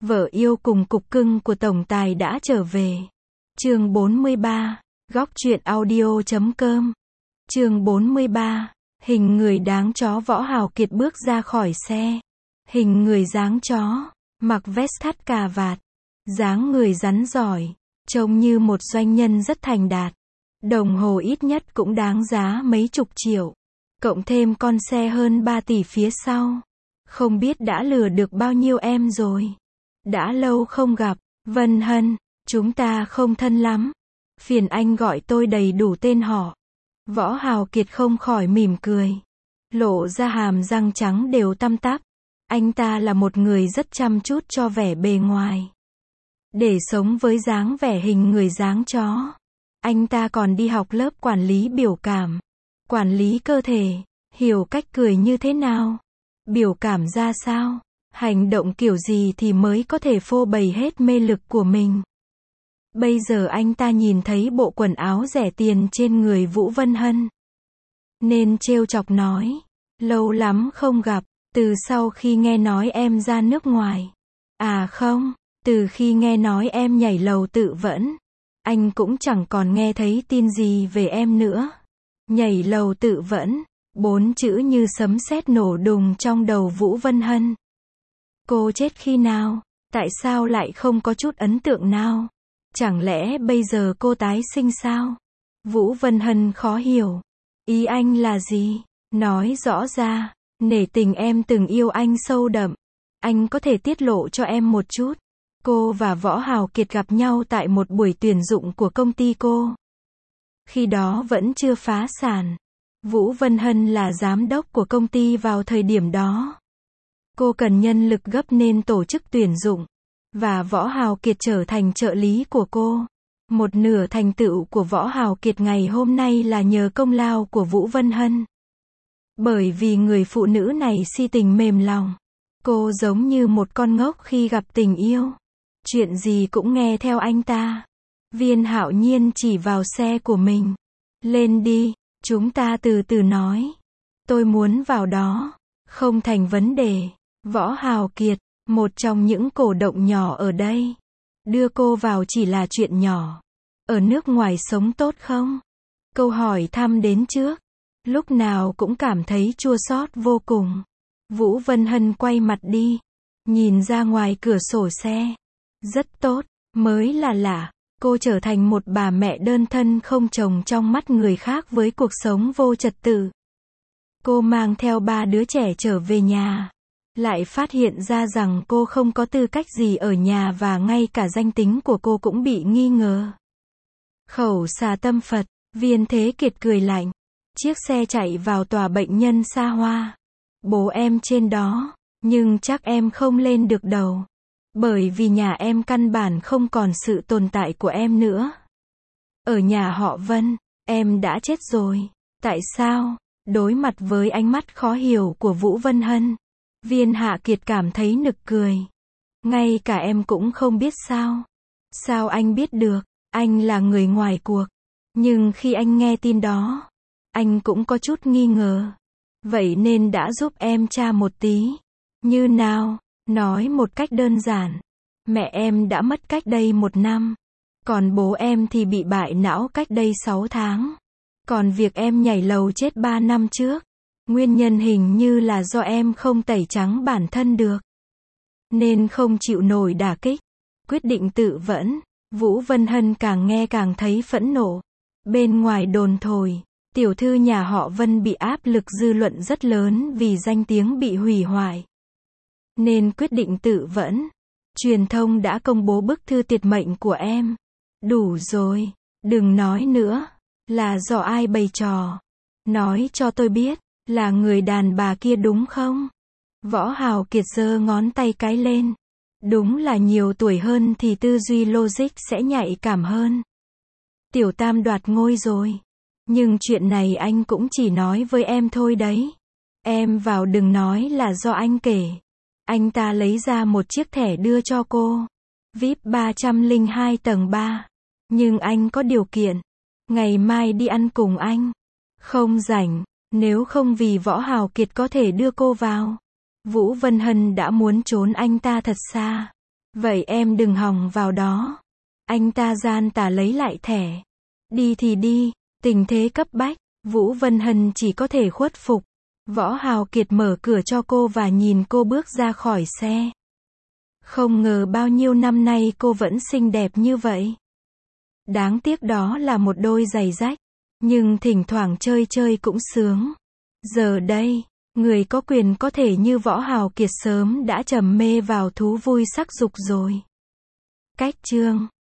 Vợ yêu cùng cục cưng của tổng tài đã trở về. Chương 43, góc truyện audio.com. Chương 43, hình người đáng chó. Võ Hào Kiệt bước ra khỏi xe. Hình người dáng chó, mặc vest thắt cà vạt, dáng người rắn giỏi, trông như một doanh nhân rất thành đạt. Đồng hồ ít nhất cũng đáng giá mấy chục triệu, cộng thêm con xe hơn 3 tỷ phía sau. Không biết đã lừa được bao nhiêu em rồi. Đã lâu không gặp, Vân Hân, chúng ta không thân lắm. Phiền anh gọi tôi đầy đủ tên họ. Võ Hào Kiệt không khỏi mỉm cười, lộ ra hàm răng trắng đều tăm tắp. Anh ta là một người rất chăm chút cho vẻ bề ngoài. Để sống với dáng vẻ hình người dáng chó, anh ta còn đi học lớp quản lý biểu cảm, quản lý cơ thể, hiểu cách cười như thế nào, biểu cảm ra sao, hành động kiểu gì thì mới có thể phô bày hết mê lực của mình. Bây giờ anh ta nhìn thấy bộ quần áo rẻ tiền trên người Vũ Vân Hân, nên trêu chọc nói, lâu lắm không gặp, từ sau khi nghe nói em ra nước ngoài. À không, từ khi nghe nói em nhảy lầu tự vẫn, anh cũng chẳng còn nghe thấy tin gì về em nữa. Nhảy lầu tự vẫn, 4 chữ như sấm sét nổ đùng trong đầu Vũ Vân Hân. Cô chết khi nào? Tại sao lại không có chút ấn tượng nào? Chẳng lẽ bây giờ cô tái sinh sao? Vũ Vân Hân khó hiểu. Ý anh là gì? Nói rõ ra, nể tình em từng yêu anh sâu đậm. Anh có thể tiết lộ cho em một chút. Cô và Võ Hào Kiệt gặp nhau tại một buổi tuyển dụng của công ty cô. Khi đó vẫn chưa phá sản. Vũ Vân Hân là giám đốc của công ty vào thời điểm đó. Cô cần nhân lực gấp nên tổ chức tuyển dụng. Và Võ Hào Kiệt trở thành trợ lý của cô. Một nửa thành tựu của Võ Hào Kiệt ngày hôm nay là nhờ công lao của Vũ Vân Hân. Bởi vì người phụ nữ này si tình mềm lòng. Cô giống như một con ngốc khi gặp tình yêu. Chuyện gì cũng nghe theo anh ta. Viên Hạo Nhiên chỉ vào xe của mình. Lên đi, chúng ta từ từ nói. Tôi muốn vào đó. Không thành vấn đề. Võ Hào Kiệt, một trong những cổ động nhỏ ở đây. Đưa cô vào chỉ là chuyện nhỏ. Ở nước ngoài sống tốt không? Câu hỏi thăm đến trước. Lúc nào cũng cảm thấy chua xót vô cùng. Vũ Vân Hân quay mặt đi. Nhìn ra ngoài cửa sổ xe. Rất tốt, mới là lạ. Cô trở thành một bà mẹ đơn thân không chồng trong mắt người khác với cuộc sống vô trật tự. Cô mang theo 3 đứa trẻ trở về nhà. Lại phát hiện ra rằng cô không có tư cách gì ở nhà và ngay cả danh tính của cô cũng bị nghi ngờ. Khẩu xà tâm Phật, Viên Thế Kiệt cười lạnh. Chiếc xe chạy vào tòa bệnh nhân xa hoa. Bố em trên đó, nhưng chắc em không lên được đâu. Bởi vì nhà em căn bản không còn sự tồn tại của em nữa. Ở nhà họ Vân, em đã chết rồi. Tại sao? Đối mặt với ánh mắt khó hiểu của Vũ Vân Hân, Viên Hạ Kiệt cảm thấy nực cười. Ngay cả em cũng không biết sao? Sao anh biết được? Anh là người ngoài cuộc. Nhưng khi anh nghe tin đó, anh cũng có chút nghi ngờ. Vậy nên đã giúp em tra một tí. Như nào? Nói một cách đơn giản. Mẹ em đã mất cách đây 1 năm. Còn bố em thì bị bại não cách đây 6 tháng. Còn việc em nhảy lầu chết 3 năm trước, nguyên nhân hình như là do em không tẩy trắng bản thân được. Nên không chịu nổi đả kích. Quyết định tự vẫn. Vũ Vân Hân càng nghe càng thấy phẫn nộ. Bên ngoài đồn thổi, tiểu thư nhà họ Vân bị áp lực dư luận rất lớn vì danh tiếng bị hủy hoại. Nên quyết định tự vẫn. Truyền thông đã công bố bức thư tuyệt mệnh của em. Đủ rồi, đừng nói nữa. Là do ai bày trò? Nói cho tôi biết, là người đàn bà kia đúng không? Võ Hào Kiệt giơ ngón tay cái lên. Đúng là nhiều tuổi hơn thì tư duy logic sẽ nhạy cảm hơn. Tiểu Tam đoạt ngôi rồi. Nhưng chuyện này anh cũng chỉ nói với em thôi đấy. Em vào đừng nói là do anh kể. Anh ta lấy ra một chiếc thẻ đưa cho cô. VIP 302 tầng 3. Nhưng anh có điều kiện. Ngày mai đi ăn cùng anh. Không rảnh. Nếu không vì Võ Hào Kiệt có thể đưa cô vào. Vũ Vân Hân đã muốn trốn anh ta thật xa. Vậy em đừng hòng vào đó. Anh ta gian tà lấy lại thẻ. Đi thì đi, tình thế cấp bách, Vũ Vân Hân chỉ có thể khuất phục. Võ Hào Kiệt mở cửa cho cô và nhìn cô bước ra khỏi xe. Không ngờ bao nhiêu năm nay cô vẫn xinh đẹp như vậy. Đáng tiếc đó là một đôi giày rách, nhưng thỉnh thoảng chơi chơi cũng sướng. Giờ đây, người có quyền có thể như Võ Hào Kiệt sớm đã trầm mê vào thú vui sắc dục rồi. Cách chương